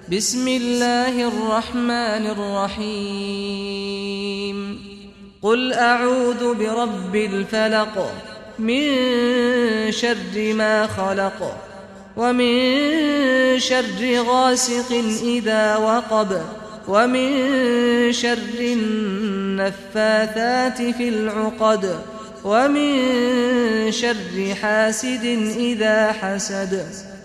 بسم الله الرحمن الرحيم قل أعوذ برب الفلق من شر ما خلق ومن شر غاسق إذا وقب ومن شر النفاثات في العقد ومن شر حاسد إذا حسد